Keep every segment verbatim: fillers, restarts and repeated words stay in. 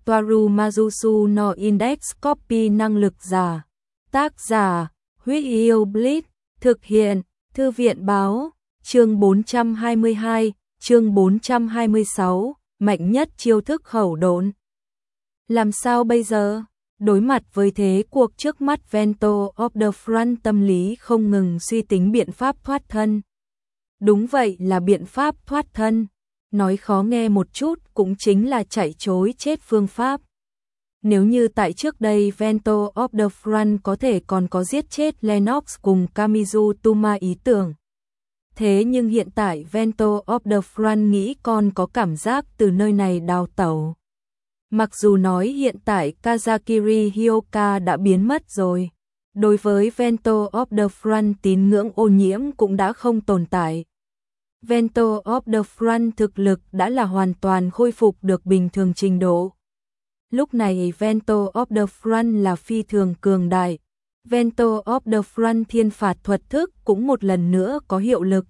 Toaru Majusu no Index Copy năng lực giả. Tác giả, Huyết Yêu Blitz, thực hiện, Thư viện báo, chương bốn trăm hai mươi hai, chương bốn trăm hai mươi sáu, mạnh nhất chiêu thức khẩu độn. Làm sao bây giờ? Đối mặt với thế cuộc trước mắt, Vento of the Front tâm lý không ngừng suy tính biện pháp thoát thân. Đúng vậy, là biện pháp thoát thân. Nói khó nghe một chút cũng chính là chạy chối chết phương pháp. Nếu như tại trước đây Vento of the Front có thể còn có giết chết Lennox cùng Kamizu Tuma ý tưởng. Thế nhưng hiện tại Vento of the Front nghĩ con có cảm giác từ nơi này đào tẩu. Mặc dù nói hiện tại Kazakiri Hyoka đã biến mất rồi, đối với Vento of the Front tín ngưỡng ô nhiễm cũng đã không tồn tại. Vento of the Front thực lực đã là hoàn toàn khôi phục được bình thường trình độ. Lúc này Vento of the Front là phi thường cường đại. Vento of the Front thiên phạt thuật thức cũng một lần nữa có hiệu lực.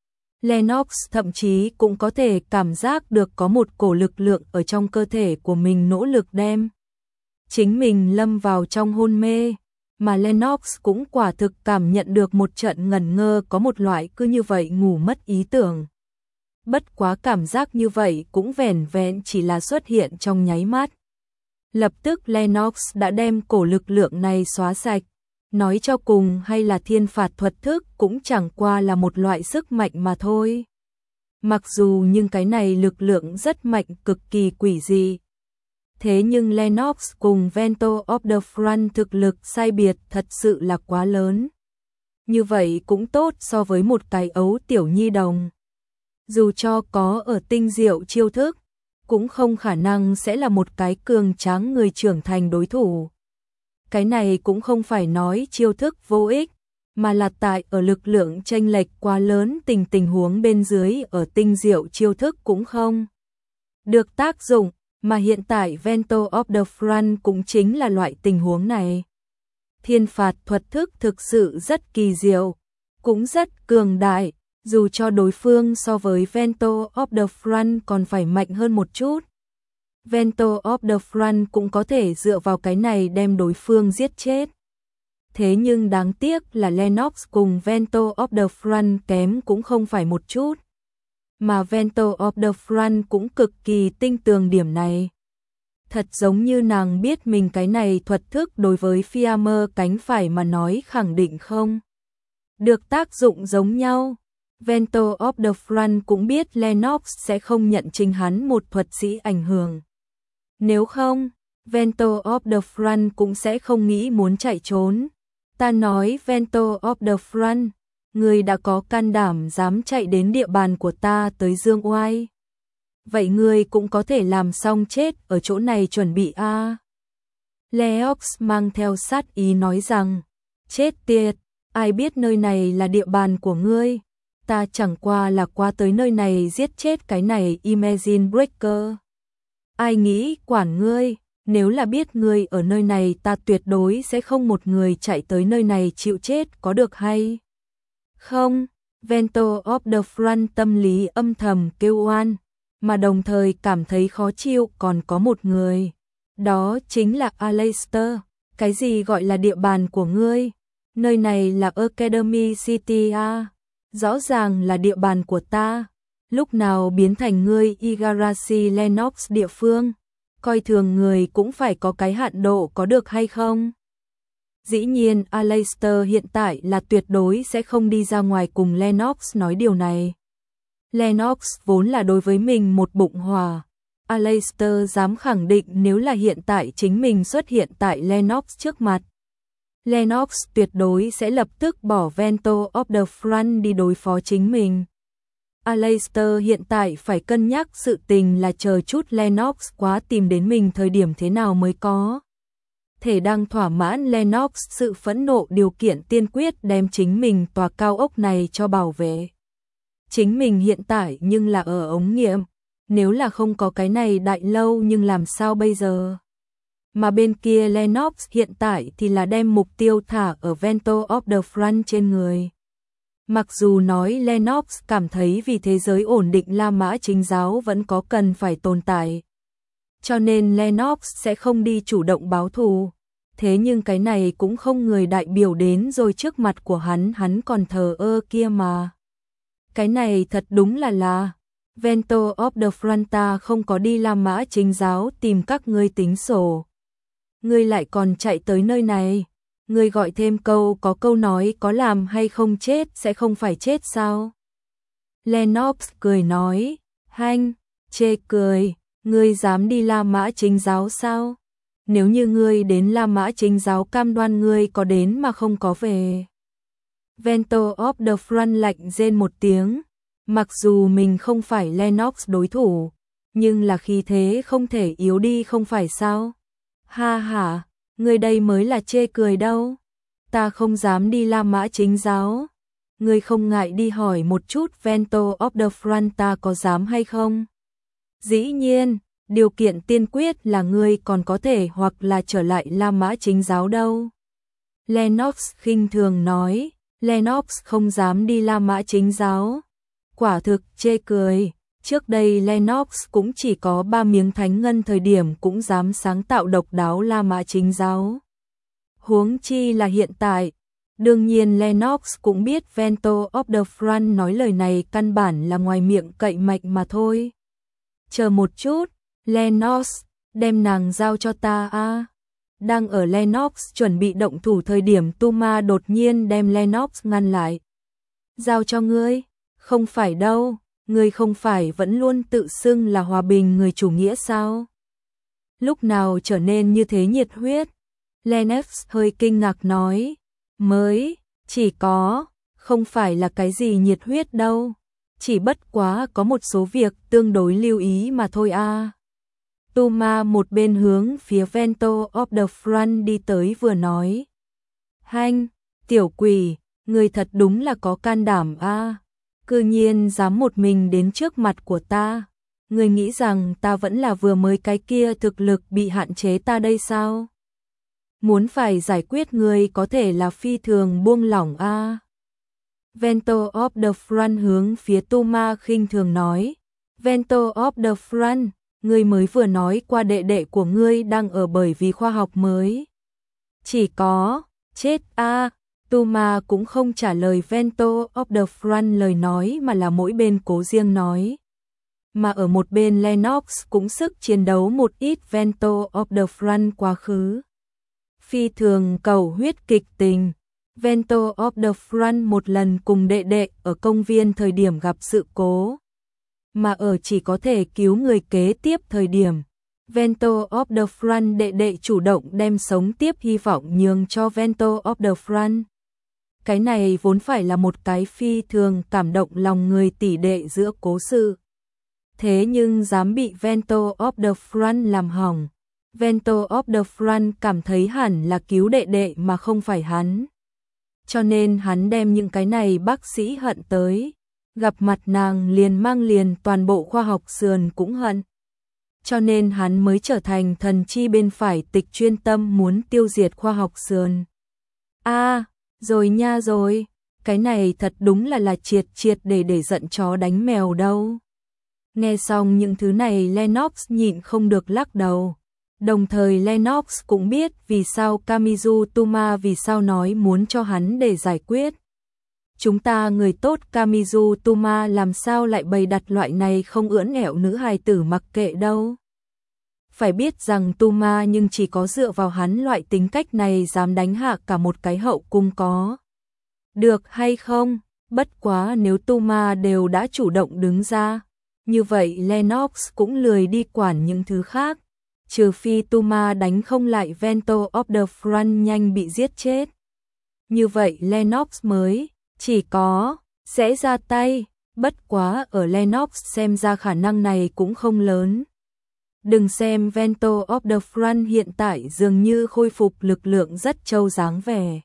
Lennox thậm chí cũng có thể cảm giác được có một cổ lực lượng ở trong cơ thể của mình nỗ lực đem chính mình lâm vào trong hôn mê, mà Lennox cũng quả thực cảm nhận được một trận ngẩn ngơ, có một loại cứ như vậy ngủ mất ý tưởng. Bất quá cảm giác như vậy cũng vẻn vẹn chỉ là xuất hiện trong nháy mắt. Lập tức Lennox đã đem cổ lực lượng này xóa sạch. Nói cho cùng hay là thiên phạt thuật thức cũng chẳng qua là một loại sức mạnh mà thôi. Mặc dù nhưng cái này lực lượng rất mạnh, cực kỳ quỷ dị. Thế nhưng Lennox cùng Vento of the Front thực lực sai biệt thật sự là quá lớn. Như vậy cũng tốt so với một cái ấu tiểu nhi đồng. Dù cho có ở tinh diệu chiêu thức, cũng không khả năng sẽ là một cái cường tráng người trưởng thành đối thủ. Cái này cũng không phải nói chiêu thức vô ích, mà là tại ở lực lượng chênh lệch quá lớn, tình tình huống bên dưới ở tinh diệu chiêu thức cũng không được tác dụng, mà hiện tại Vento of the Front cũng chính là loại tình huống này. Thiên phạt thuật thức thực sự rất kỳ diệu, cũng rất cường đại, dù cho đối phương so với Vento of the Front còn phải mạnh hơn một chút. Vento of the Front cũng có thể dựa vào cái này đem đối phương giết chết. Thế nhưng đáng tiếc là Lennox cùng Vento of the Front kém cũng không phải một chút. Mà Vento of the Front cũng cực kỳ tinh tường điểm này. Thật giống như nàng biết mình cái này thuật thức đối với Fiammer cánh phải mà nói khẳng định không được tác dụng giống nhau. Vento of the Front cũng biết Lennox sẽ không nhận chính hắn một thuật sĩ ảnh hưởng. Nếu không, Vento of the Front cũng sẽ không nghĩ muốn chạy trốn. Ta nói Vento of the Front, người đã có can đảm dám chạy đến địa bàn của ta tới dương oai. Vậy người cũng có thể làm xong chết ở chỗ này chuẩn bị a. À. Lennox mang theo sát ý nói rằng, chết tiệt, ai biết nơi này là địa bàn của ngươi. Ta chẳng qua là qua tới nơi này giết chết cái này Imagine Breaker. Ai nghĩ quản ngươi, nếu là biết ngươi ở nơi này ta tuyệt đối sẽ không một người chạy tới nơi này chịu chết, có được hay không? Vento of the Front tâm lý âm thầm kêu oan, mà đồng thời cảm thấy khó chịu còn có một người. Đó chính là Aleister. Cái gì gọi là địa bàn của ngươi? Nơi này là Academy City à? Rõ ràng là địa bàn của ta. Lúc nào biến thành ngươi Igarashi Lennox địa phương? Coi thường người cũng phải có cái hạn độ, có được hay không? Dĩ nhiên Aleister hiện tại là tuyệt đối sẽ không đi ra ngoài cùng Lennox nói điều này. Lennox vốn là đối với mình một bụng hòa. Aleister dám khẳng định nếu là hiện tại chính mình xuất hiện tại Lennox trước mặt, Lennox tuyệt đối sẽ lập tức bỏ Vento of the Front đi đối phó chính mình. Aleister hiện tại phải cân nhắc sự tình là chờ chút Lennox quá tìm đến mình thời điểm thế nào mới có thể đang thỏa mãn Lennox sự phẫn nộ, điều kiện tiên quyết đem chính mình tòa cao ốc này cho bảo vệ. Chính mình hiện tại nhưng là ở ống nghiệm, nếu là không có cái này đại lâu nhưng làm sao bây giờ? Mà bên kia Lennox hiện tại thì là đem mục tiêu thả ở Vento of the Front trên người. Mặc dù nói Lennox cảm thấy vì thế giới ổn định La Mã chính giáo vẫn có cần phải tồn tại. cho nên Lennox sẽ không đi chủ động báo thù. Thế nhưng cái này cũng không người đại biểu đến rồi trước mặt của hắn hắn còn thờ ơ kia mà. Cái này thật đúng là là Vento of the Fronta không có đi La Mã Chính giáo tìm các ngươi tính sổ. Ngươi lại còn chạy tới nơi này. Ngươi gọi thêm câu có câu nói có làm hay không chết sẽ không phải chết sao? Lennox cười nói, hanh, chê cười, ngươi dám đi La Mã Chính giáo sao? Nếu như ngươi đến La Mã Chính giáo cam đoan ngươi có đến mà không có về. Vento of the Front lạnh rên một tiếng, mặc dù mình không phải Lennox đối thủ, nhưng là khí thế không thể yếu đi không phải sao? Ha ha, ngươi đây mới là chê cười đâu. Ta không dám đi La Mã Chính giáo. Ngươi không ngại đi hỏi một chút Vento of the Front ta có dám hay không? Dĩ nhiên, điều kiện tiên quyết là ngươi còn có thể hoặc là trở lại La Mã Chính giáo đâu. Lennox khinh thường nói, Lennox không dám đi La Mã Chính giáo. Quả thực chê cười, trước đây Lennox cũng chỉ có ba miếng thánh ngân thời điểm cũng dám sáng tạo độc đáo La Mã Chính giáo. Huống chi là hiện tại. Đương nhiên Lennox cũng biết Vento of the Front nói lời này căn bản là ngoài miệng cậy mạnh mà thôi. Chờ một chút, Lennox, đem nàng giao cho ta a. À. Đang ở Lennox chuẩn bị động thủ thời điểm Tuma đột nhiên đem Lennox ngăn lại. Giao cho ngươi? Không phải đâu, ngươi không phải vẫn luôn tự xưng là hòa bình người chủ nghĩa sao? Lúc nào trở nên như thế nhiệt huyết? Lennox hơi kinh ngạc nói, mới, chỉ có, không phải là cái gì nhiệt huyết đâu, chỉ bất quá có một số việc tương đối lưu ý mà thôi a. À. Tuma một bên hướng phía Vento of the Front đi tới vừa nói, hanh, tiểu quỷ, người thật đúng là có can đảm a. À. Cư nhiên dám một mình đến trước mặt của ta, người nghĩ rằng ta vẫn là vừa mới cái kia thực lực bị hạn chế ta đây sao? Muốn phải giải quyết người có thể là phi thường buông lỏng a. À. Vento of the Front hướng phía Tuma khinh thường nói, Vento of the Front, ngươi mới vừa nói qua đệ đệ của ngươi đang ở bởi vì khoa học mới. Chỉ có, chết a. À. Tuma cũng không trả lời Vento of the Front lời nói mà là mỗi bên cố riêng nói. Mà ở một bên Lennox cũng sức chiến đấu một ít Vento of the Front quá khứ. Phi thường cầu huyết kịch tình. Vento of the Front một lần cùng đệ đệ ở công viên thời điểm gặp sự cố. Mà ở chỉ có thể cứu người kế tiếp thời điểm. Vento of the Front đệ đệ chủ động đem sống tiếp hy vọng nhường cho Vento of the Front. Cái này vốn phải là một cái phi thường cảm động lòng người tỷ đệ giữa cố sự. Thế nhưng dám bị Vento of the Front làm hỏng. Vento of the Front cảm thấy hẳn là cứu đệ đệ mà không phải hắn. Cho nên hắn đem những cái này bác sĩ hận tới. Gặp mặt nàng liền mang liền toàn bộ khoa học sườn cũng hận. Cho nên hắn mới trở thành thần chi bên phải tịch chuyên tâm muốn tiêu diệt khoa học sườn. A, à, rồi nha rồi, cái này thật đúng là là triệt triệt để để giận chó đánh mèo đâu. Nghe xong những thứ này Lennox nhịn không được lắc đầu. Đồng thời Lennox cũng biết vì sao Kamizu Tuma vì sao nói muốn cho hắn để giải quyết. Chúng ta người tốt Kamizu Tuma làm sao lại bày đặt loại này không ưỡn ẻo nữ hài tử mặc kệ đâu. Phải biết rằng Tuma nhưng chỉ có dựa vào hắn loại tính cách này dám đánh hạ cả một cái hậu cung có. Được hay không? Bất quá nếu Tuma đều đã chủ động đứng ra. Như vậy Lennox cũng lười đi quản những thứ khác. Trừ phi Tuma đánh không lại Vento of the Front nhanh bị giết chết. Như vậy Lennox mới chỉ có sẽ ra tay. Bất quá ở Lennox xem ra khả năng này cũng không lớn. Đừng xem Vento of the Front hiện tại dường như khôi phục lực lượng rất trâu dáng vẻ.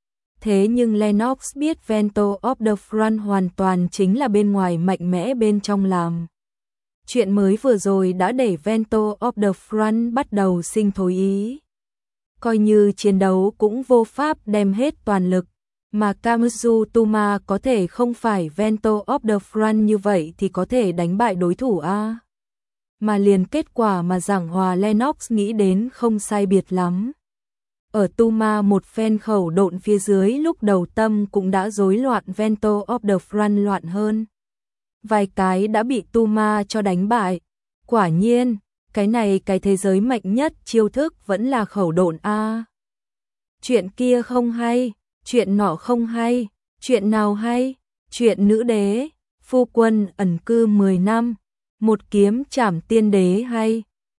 Thế nhưng Lennox biết Vento of the Front hoàn toàn chính là bên ngoài mạnh mẽ bên trong làm. Chuyện mới vừa rồi đã để Vento of the Front bắt đầu sinh thối ý. Coi như chiến đấu cũng vô pháp đem hết toàn lực, mà Kamizu Tuma có thể không phải Vento of the Front như vậy thì có thể đánh bại đối thủ a. mà liền kết quả mà giảng hòa Lennox nghĩ đến không sai biệt lắm. Ở tu ma một phen khẩu độn phía dưới lúc đầu tâm cũng đã rối loạn, Vento of the Front loạn hơn. Vài cái đã bị tu ma cho đánh bại. Quả nhiên, cái này cái thế giới mạnh nhất chiêu thức vẫn là khẩu độn a. Chuyện kia không hay, chuyện nọ không hay, chuyện nào hay? Chuyện nữ đế, phu quân ẩn cư mười năm, một kiếm trảm tiên đế hay.